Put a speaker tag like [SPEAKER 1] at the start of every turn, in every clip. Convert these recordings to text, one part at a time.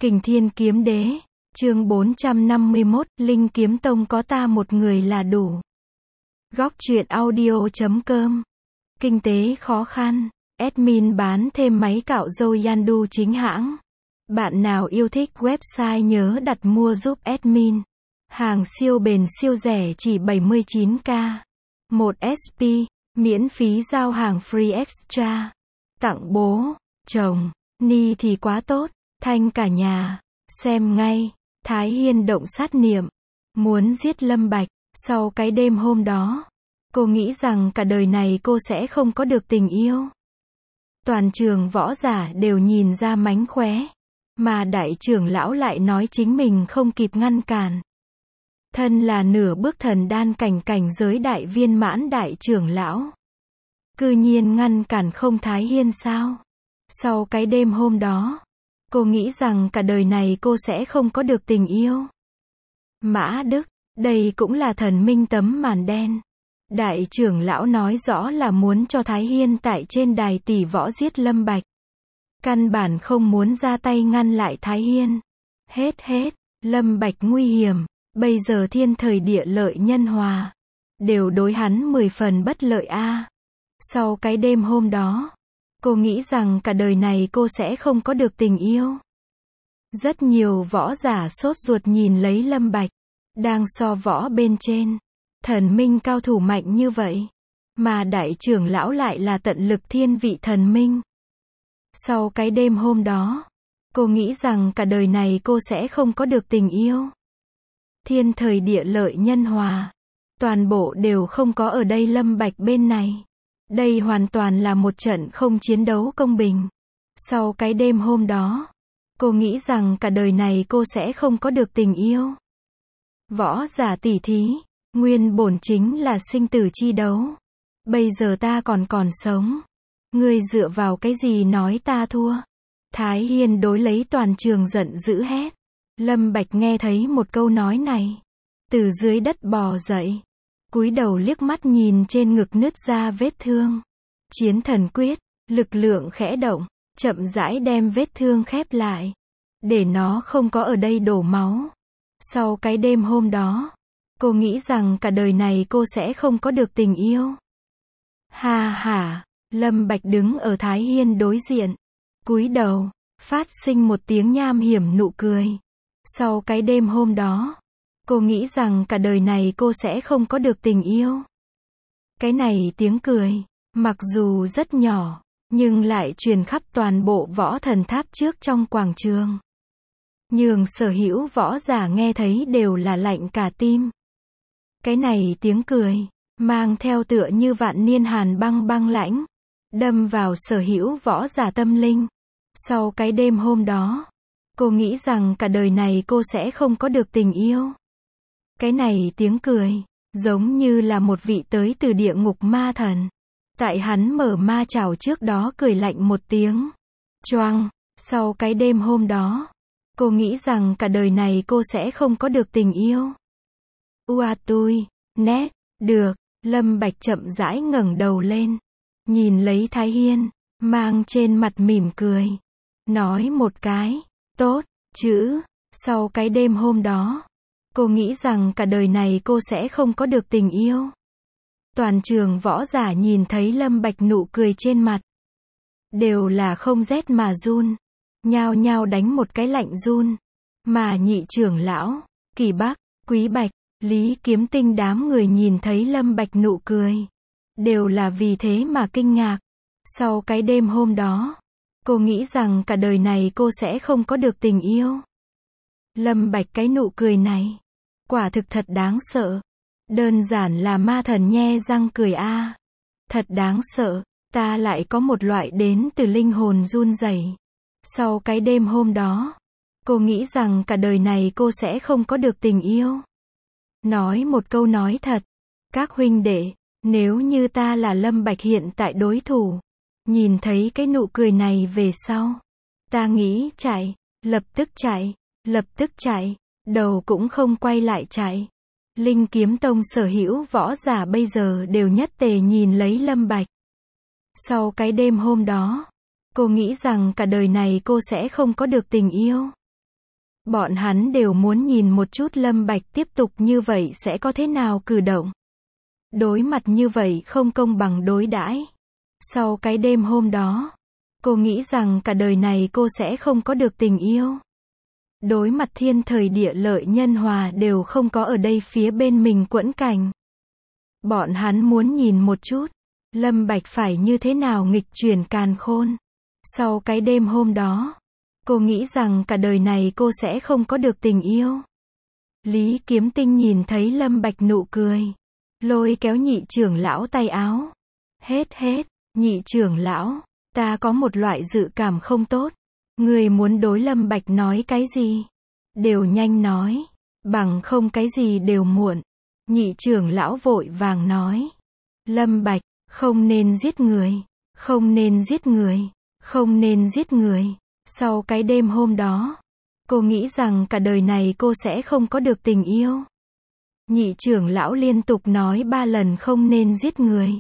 [SPEAKER 1] Kình Thiên Kiếm Đế, chương 451, Linh Kiếm Tông có ta một người là đủ. Góc truyện audio.com. Kinh tế khó khăn, admin bán thêm máy cạo râu Yandu chính hãng. Bạn nào yêu thích website nhớ đặt mua giúp admin. Hàng siêu bền siêu rẻ chỉ 79k. 1 SP, miễn phí giao hàng free extra. Tặng bố, chồng, ni thì quá tốt. Thanh cả nhà, xem ngay, Thái Hiên động sát niệm, muốn giết Lâm Bạch. Sau cái đêm hôm đó, cô nghĩ rằng cả đời này cô sẽ không có được tình yêu. Toàn trường võ giả đều nhìn ra mánh khóe, mà đại trưởng lão lại nói chính mình không kịp ngăn cản. Thân là nửa bước thần đan cảnh giới đại viên mãn đại trưởng lão, cư nhiên ngăn cản không Thái Hiên sao? Sau cái đêm hôm đó, cô nghĩ rằng cả đời này cô sẽ không có được tình yêu. Mã Đức, đây cũng là thần minh tấm màn đen. Đại trưởng lão nói rõ là muốn cho Thái Hiên tại trên đài tỷ võ giết Lâm Bạch. Căn bản không muốn ra tay ngăn lại Thái Hiên. Hết, Lâm Bạch nguy hiểm, bây giờ thiên thời địa lợi nhân hòa, đều đối hắn 10 phần bất lợi a. Sau cái đêm hôm đó, cô nghĩ rằng cả đời này cô sẽ không có được tình yêu. Rất nhiều võ giả sốt ruột nhìn lấy Lâm Bạch, đang so võ bên trên. Thần minh cao thủ mạnh như vậy, mà đại trưởng lão lại là tận lực thiên vị thần minh. Sau cái đêm hôm đó, cô nghĩ rằng cả đời này cô sẽ không có được tình yêu. Thiên thời địa lợi nhân hòa, toàn bộ đều không có ở đây Lâm Bạch bên này. Đây hoàn toàn là một trận không chiến đấu công bình. Sau cái đêm hôm đó, cô nghĩ rằng cả đời này cô sẽ không có được tình yêu. Võ giả tỷ thí, nguyên bổn chính là sinh tử chi đấu. Bây giờ ta còn sống. Ngươi dựa vào cái gì nói ta thua? Thái Hiên đối lấy toàn trường giận dữ hét. Lâm Bạch nghe thấy một câu nói này, từ dưới đất bò dậy, cúi đầu liếc mắt nhìn trên ngực nứt ra vết thương. Chiến thần quyết, lực lượng khẽ động, chậm rãi đem vết thương khép lại, để nó không có ở đây đổ máu. Sau cái đêm hôm đó, cô nghĩ rằng cả đời này cô sẽ không có được tình yêu. Ha ha, Lâm Bạch đứng ở Thái Hiên đối diện, cúi đầu, phát sinh một tiếng nham hiểm nụ cười. Sau cái đêm hôm đó, cô nghĩ rằng cả đời này cô sẽ không có được tình yêu. Cái này tiếng cười, mặc dù rất nhỏ, nhưng lại truyền khắp toàn bộ võ thần tháp trước trong quảng trường. Nhường sở hữu võ giả nghe thấy đều là lạnh cả tim. Cái này tiếng cười, mang theo tựa như vạn niên hàn băng lãnh, đâm vào sở hữu võ giả tâm linh. Sau cái đêm hôm đó, cô nghĩ rằng cả đời này cô sẽ không có được tình yêu. Cái này tiếng cười, giống như là một vị tới từ địa ngục ma thần. Tại hắn mở ma chảo trước đó cười lạnh một tiếng. Choang, sau cái đêm hôm đó, cô nghĩ rằng cả đời này cô sẽ không có được tình yêu. Ua tui, nét, được, Lâm Bạch chậm rãi ngẩng đầu lên, nhìn lấy Thái Hiên, mang trên mặt mỉm cười, nói một cái, tốt, chữ. Sau cái đêm hôm đó, cô nghĩ rằng cả đời này cô sẽ không có được tình yêu. Toàn trường võ giả nhìn thấy Lâm Bạch nụ cười trên mặt, đều là không rét mà run, nhao nhao đánh một cái lạnh run. Mà nhị trưởng lão, Kỳ Bắc, Quý Bạch, Lý Kiếm Tinh đám người nhìn thấy Lâm Bạch nụ cười, đều là vì thế mà kinh ngạc. Sau cái đêm hôm đó, cô nghĩ rằng cả đời này cô sẽ không có được tình yêu. Lâm Bạch cái nụ cười này, quả thực thật đáng sợ. Đơn giản là ma thần nhe răng cười a. Thật đáng sợ, ta lại có một loại đến từ linh hồn run rẩy. Sau cái đêm hôm đó, cô nghĩ rằng cả đời này cô sẽ không có được tình yêu. Nói một câu nói thật, các huynh đệ, nếu như ta là Lâm Bạch hiện tại đối thủ, nhìn thấy cái nụ cười này về sau, ta nghĩ chạy, lập tức chạy, đầu cũng không quay lại chạy. Linh Kiếm Tông sở hữu võ giả bây giờ đều nhất tề nhìn lấy Lâm Bạch. Sau cái đêm hôm đó, cô nghĩ rằng cả đời này cô sẽ không có được tình yêu. Bọn hắn đều muốn nhìn một chút Lâm Bạch tiếp tục như vậy sẽ có thế nào cử động. Đối mặt như vậy không công bằng đối đãi. Sau cái đêm hôm đó, cô nghĩ rằng cả đời này cô sẽ không có được tình yêu. Đối mặt thiên thời địa lợi nhân hòa đều không có ở đây phía bên mình quẫn cảnh. Bọn hắn muốn nhìn một chút, Lâm Bạch phải như thế nào nghịch chuyển càn khôn. Sau cái đêm hôm đó, cô nghĩ rằng cả đời này cô sẽ không có được tình yêu. Lý Kiếm Tinh nhìn thấy Lâm Bạch nụ cười, lôi kéo nhị trưởng lão tay áo. Hết, nhị trưởng lão, ta có một loại dự cảm không tốt. Người muốn đối Lâm Bạch nói cái gì? Đều nhanh nói, bằng không cái gì đều muộn. Nhị trưởng lão vội vàng nói. Lâm Bạch, không nên giết người, không nên giết người, không nên giết người. Sau cái đêm hôm đó, cô nghĩ rằng cả đời này cô sẽ không có được tình yêu. Nhị trưởng lão liên tục nói 3 lần không nên giết người.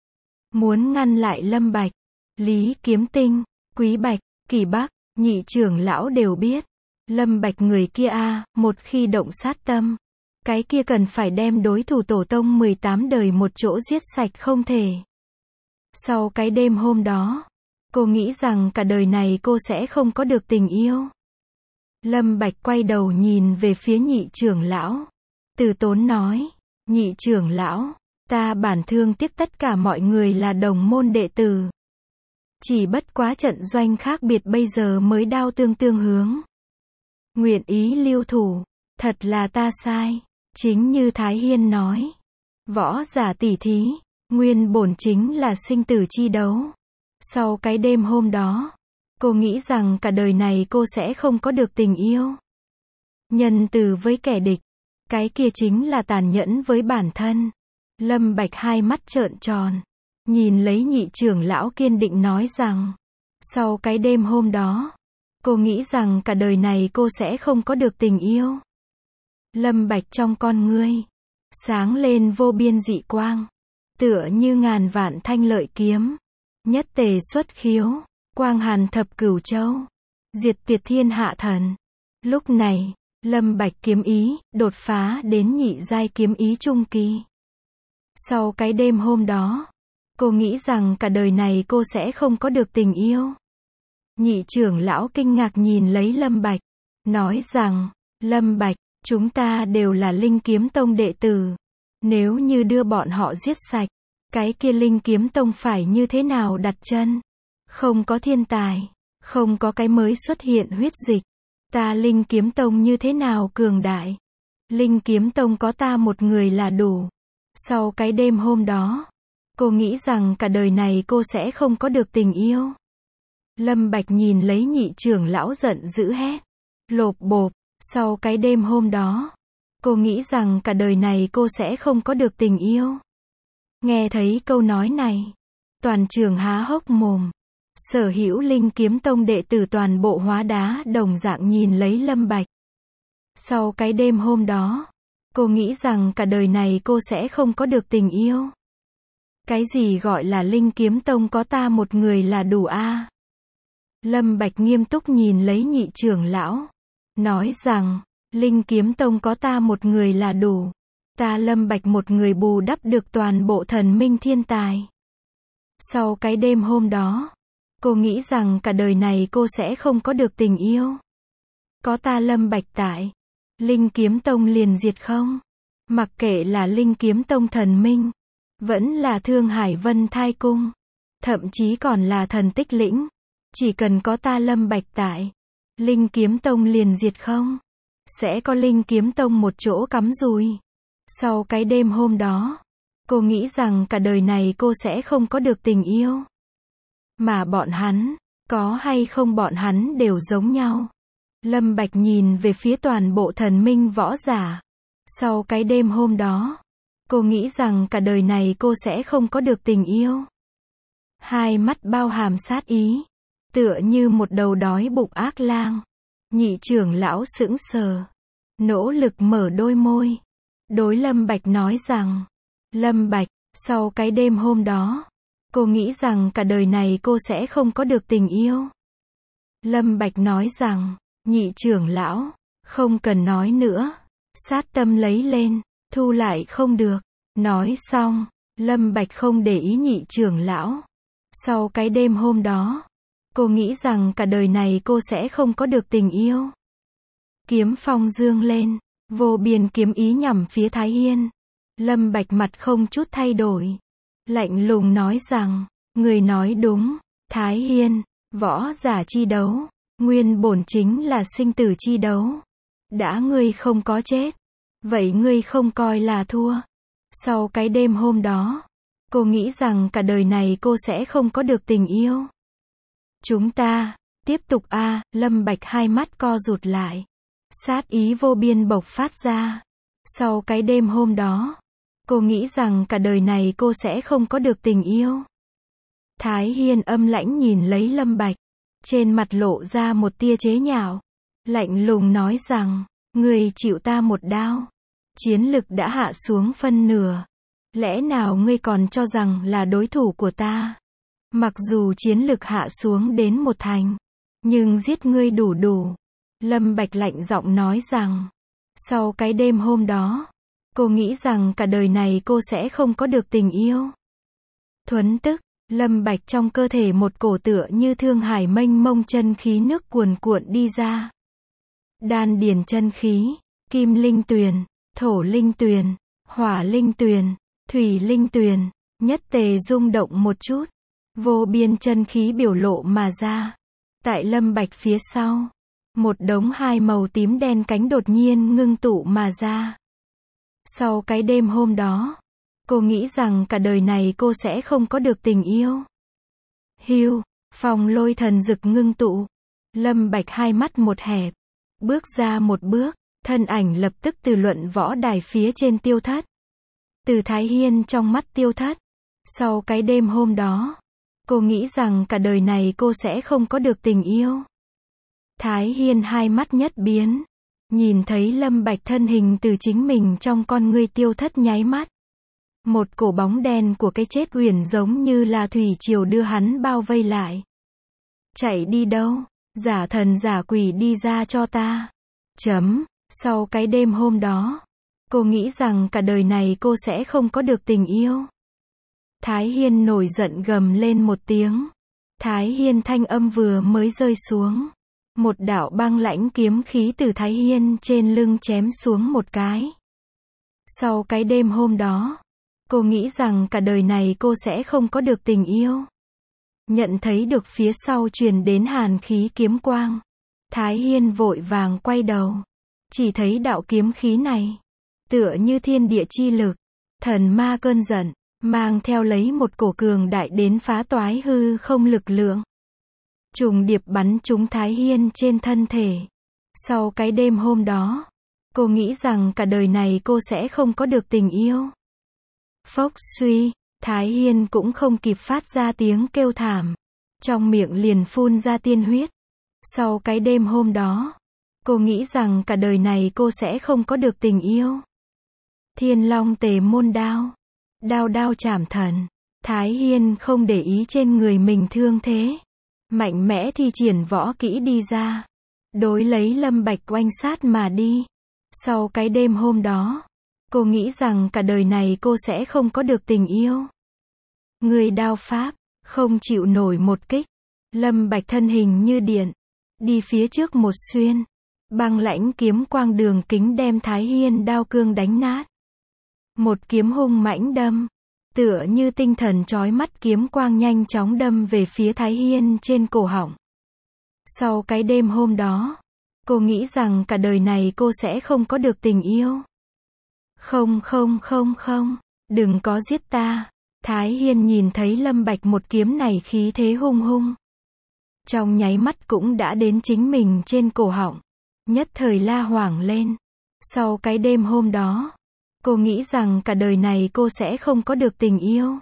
[SPEAKER 1] Muốn ngăn lại Lâm Bạch, Lý Kiếm Tinh, Quý Bạch, Kỳ Bắc, nhị trưởng lão đều biết. Lâm Bạch người kia một khi động sát tâm, cái kia cần phải đem đối thủ tổ tông 18 đời một chỗ giết sạch không thể. Sau cái đêm hôm đó, cô nghĩ rằng cả đời này cô sẽ không có được tình yêu. Lâm Bạch quay đầu nhìn về phía nhị trưởng lão. Từ Tốn nói, nhị trưởng lão, ta bản thương tiếc tất cả mọi người là đồng môn đệ tử. Chỉ bất quá trận doanh khác biệt bây giờ mới đao tương hướng. Nguyện ý lưu thủ, thật là ta sai. Chính như Thái Hiên nói, võ giả tỷ thí, nguyên bổn chính là sinh tử chi đấu. Sau cái đêm hôm đó, cô nghĩ rằng cả đời này cô sẽ không có được tình yêu. Nhân từ với kẻ địch, cái kia chính là tàn nhẫn với bản thân. Lâm Bạch hai mắt trợn tròn, nhìn lấy nhị trưởng lão kiên định nói rằng, sau cái đêm hôm đó, cô nghĩ rằng cả đời này cô sẽ không có được tình yêu. Lâm Bạch trong con ngươi, sáng lên vô biên dị quang, tựa như ngàn vạn thanh lợi kiếm, nhất tề xuất khiếu, quang hàn thập cửu châu, diệt tuyệt thiên hạ thần. Lúc này, Lâm Bạch kiếm ý, đột phá đến nhị giai kiếm ý trung kỳ. Sau cái đêm hôm đó, cô nghĩ rằng cả đời này cô sẽ không có được tình yêu. Nhị trưởng lão kinh ngạc nhìn lấy Lâm Bạch, nói rằng, Lâm Bạch, chúng ta đều là Linh Kiếm Tông đệ tử. Nếu như đưa bọn họ giết sạch, cái kia Linh Kiếm Tông phải như thế nào đặt chân? Không có thiên tài, không có cái mới xuất hiện huyết dịch. Ta Linh Kiếm Tông như thế nào cường đại? Linh Kiếm Tông có ta một người là đủ. Sau cái đêm hôm đó, cô nghĩ rằng cả đời này cô sẽ không có được tình yêu. Lâm Bạch nhìn lấy nhị trưởng lão giận dữ hét. Lộp bộp, sau cái đêm hôm đó, cô nghĩ rằng cả đời này cô sẽ không có được tình yêu. Nghe thấy câu nói này, toàn trường há hốc mồm. Sở hữu Linh Kiếm Tông đệ tử toàn bộ hóa đá đồng dạng nhìn lấy Lâm Bạch. Sau cái đêm hôm đó, cô nghĩ rằng cả đời này cô sẽ không có được tình yêu. Cái gì gọi là Linh Kiếm Tông có ta một người là đủ Lâm Bạch nghiêm túc nhìn lấy nhị trưởng lão, nói rằng, Linh Kiếm Tông có ta một người là đủ. Ta Lâm Bạch một người bù đắp được toàn bộ thần minh thiên tài. Sau cái đêm hôm đó, cô nghĩ rằng cả đời này cô sẽ không có được tình yêu. Có ta Lâm Bạch tại, Linh Kiếm Tông liền diệt không? Mặc kệ là Linh Kiếm Tông thần minh, vẫn là Thương Hải Vân Thai Cung, thậm chí còn là thần Tích Lĩnh. Chỉ cần có ta Lâm Bạch tại, Linh Kiếm Tông liền diệt không? Sẽ có Linh Kiếm Tông một chỗ cắm rùi. Sau cái đêm hôm đó, cô nghĩ rằng cả đời này cô sẽ không có được tình yêu. Mà bọn hắn, có hay không bọn hắn đều giống nhau. Lâm Bạch nhìn về phía toàn bộ thần minh võ giả. Sau cái đêm hôm đó, cô nghĩ rằng cả đời này cô sẽ không có được tình yêu. Hai mắt bao hàm sát ý, tựa như một đầu đói bụng ác lang. Nhị trưởng lão sững sờ, nỗ lực mở đôi môi. Đối Lâm Bạch nói rằng, Lâm Bạch, sau cái đêm hôm đó, cô nghĩ rằng cả đời này cô sẽ không có được tình yêu. Lâm Bạch nói rằng, nhị trưởng lão, Không cần nói nữa. Sát tâm lấy lên, thu lại không được. Nói xong, Lâm Bạch không để ý nhị trưởng lão. Sau cái đêm hôm đó, cô nghĩ rằng cả đời này cô sẽ không có được tình yêu. Kiếm phong dương lên, vô biên kiếm ý nhằm phía Thái Hiên. Lâm Bạch mặt không chút thay đổi, lạnh lùng nói rằng, người nói đúng, Thái Hiên, võ giả chi đấu, nguyên bổn chính là sinh tử chi đấu. Đã ngươi không có chết, vậy ngươi không coi là thua. Sau cái đêm hôm đó, cô nghĩ rằng cả đời này cô sẽ không có được tình yêu. Chúng ta, tiếp tục a. Lâm Bạch hai mắt co rụt lại. Sát ý vô biên bộc phát ra. Sau cái đêm hôm đó, cô nghĩ rằng cả đời này cô sẽ không có được tình yêu. Thái Hiên âm lãnh nhìn lấy Lâm Bạch. Trên mặt lộ ra một tia chế nhạo. Lạnh lùng nói rằng, ngươi chịu ta một đao. Chiến lực đã hạ xuống phân nửa. Lẽ nào ngươi còn cho rằng là đối thủ của ta? Mặc dù chiến lực hạ xuống đến 1/10, nhưng giết ngươi đủ. Lâm Bạch lạnh giọng nói rằng, sau cái đêm hôm đó, cô nghĩ rằng cả đời này cô sẽ không có được tình yêu. Thuấn tức, Lâm Bạch trong cơ thể một cổ tựa như thương hải mênh mông chân khí nước cuồn cuộn đi ra. Đan điền chân khí, kim linh tuyền, thổ linh tuyền, hỏa linh tuyền, thủy linh tuyền, nhất tề rung động một chút. Vô biên chân khí biểu lộ mà ra. Tại Lâm Bạch phía sau, một đống hai màu tím đen cánh đột nhiên ngưng tụ mà ra. Sau cái đêm hôm đó, cô nghĩ rằng cả đời này cô sẽ không có được tình yêu. Hưu, phong lôi thần dực ngưng tụ. Lâm Bạch hai mắt một hẹp, bước ra một bước, thân ảnh lập tức từ luận võ đài phía trên tiêu thất. Từ Thái Hiên trong mắt tiêu thất. Sau cái đêm hôm đó, cô nghĩ rằng cả đời này cô sẽ không có được tình yêu. Thái Hiên hai mắt nhất biến. Nhìn thấy Lâm Bạch thân hình từ chính mình trong con ngươi tiêu thất nháy mắt. Một cổ bóng đen của cái chết uyển giống như là thủy triều đưa hắn bao vây lại. Chạy đi đâu? Giả thần giả quỷ đi ra cho ta. Sau cái đêm hôm đó, cô nghĩ rằng cả đời này cô sẽ không có được tình yêu. Thái Hiên nổi giận gầm lên một tiếng. Thái Hiên thanh âm vừa mới rơi xuống. Một đạo băng lãnh kiếm khí từ Thái Hiên trên lưng chém xuống một cái. Sau cái đêm hôm đó, cô nghĩ rằng cả đời này cô sẽ không có được tình yêu. Nhận thấy được phía sau truyền đến hàn khí kiếm quang. Thái Hiên vội vàng quay đầu. Chỉ thấy đạo kiếm khí này, tựa như thiên địa chi lực, thần ma cơn giận, mang theo lấy một cổ cường đại đến phá toái hư không lực lượng. Trùng điệp bắn trúng Thái Hiên trên thân thể. Sau cái đêm hôm đó, cô nghĩ rằng cả đời này cô sẽ không có được tình yêu. Phốc suy, Thái Hiên cũng không kịp phát ra tiếng kêu thảm. Trong miệng liền phun ra tiên huyết. Sau cái đêm hôm đó, cô nghĩ rằng cả đời này cô sẽ không có được tình yêu. Thiên Long Tề Môn Đao. Đao chảm thần. Thái Hiên không để ý trên người mình thương thế. Mạnh mẽ thi triển võ kỹ đi ra. Đối lấy Lâm Bạch oanh sát mà đi. Sau cái đêm hôm đó, cô nghĩ rằng cả đời này cô sẽ không có được tình yêu. Người đao pháp, không chịu nổi một kích. Lâm Bạch thân hình như điện. Đi phía trước một xuyên. Băng lãnh kiếm quang đường kính đem Thái Hiên đao cương đánh nát. Một kiếm hung mãnh đâm. Tựa như tinh thần chói mắt kiếm quang nhanh chóng đâm về phía Thái Hiên trên cổ họng. Sau cái đêm hôm đó, cô nghĩ rằng cả đời này cô sẽ không có được tình yêu. Không, đừng có giết ta. Thái Hiên nhìn thấy Lâm Bạch một kiếm này khí thế hung hung. Trong nháy mắt cũng đã đến chính mình trên cổ họng. Nhất thời la hoảng lên. Sau cái đêm hôm đó, cô nghĩ rằng cả đời này cô sẽ không có được tình yêu.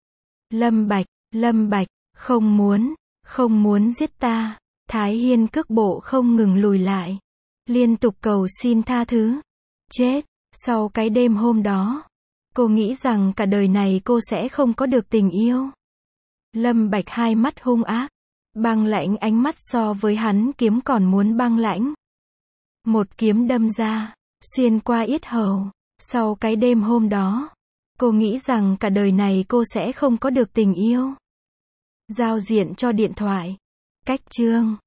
[SPEAKER 1] Lâm Bạch, không muốn giết ta. Thái Hiên cước bộ không ngừng lùi lại. Liên tục cầu xin tha thứ. Chết, sau cái đêm hôm đó, cô nghĩ rằng cả đời này cô sẽ không có được tình yêu. Lâm Bạch hai mắt hung ác. Băng lãnh ánh mắt so với hắn kiếm còn muốn băng lãnh. Một kiếm đâm ra, xuyên qua yết hầu. Sau cái đêm hôm đó, cô nghĩ rằng cả đời này cô sẽ không có được tình yêu. Giao diện cho điện thoại. Cách chương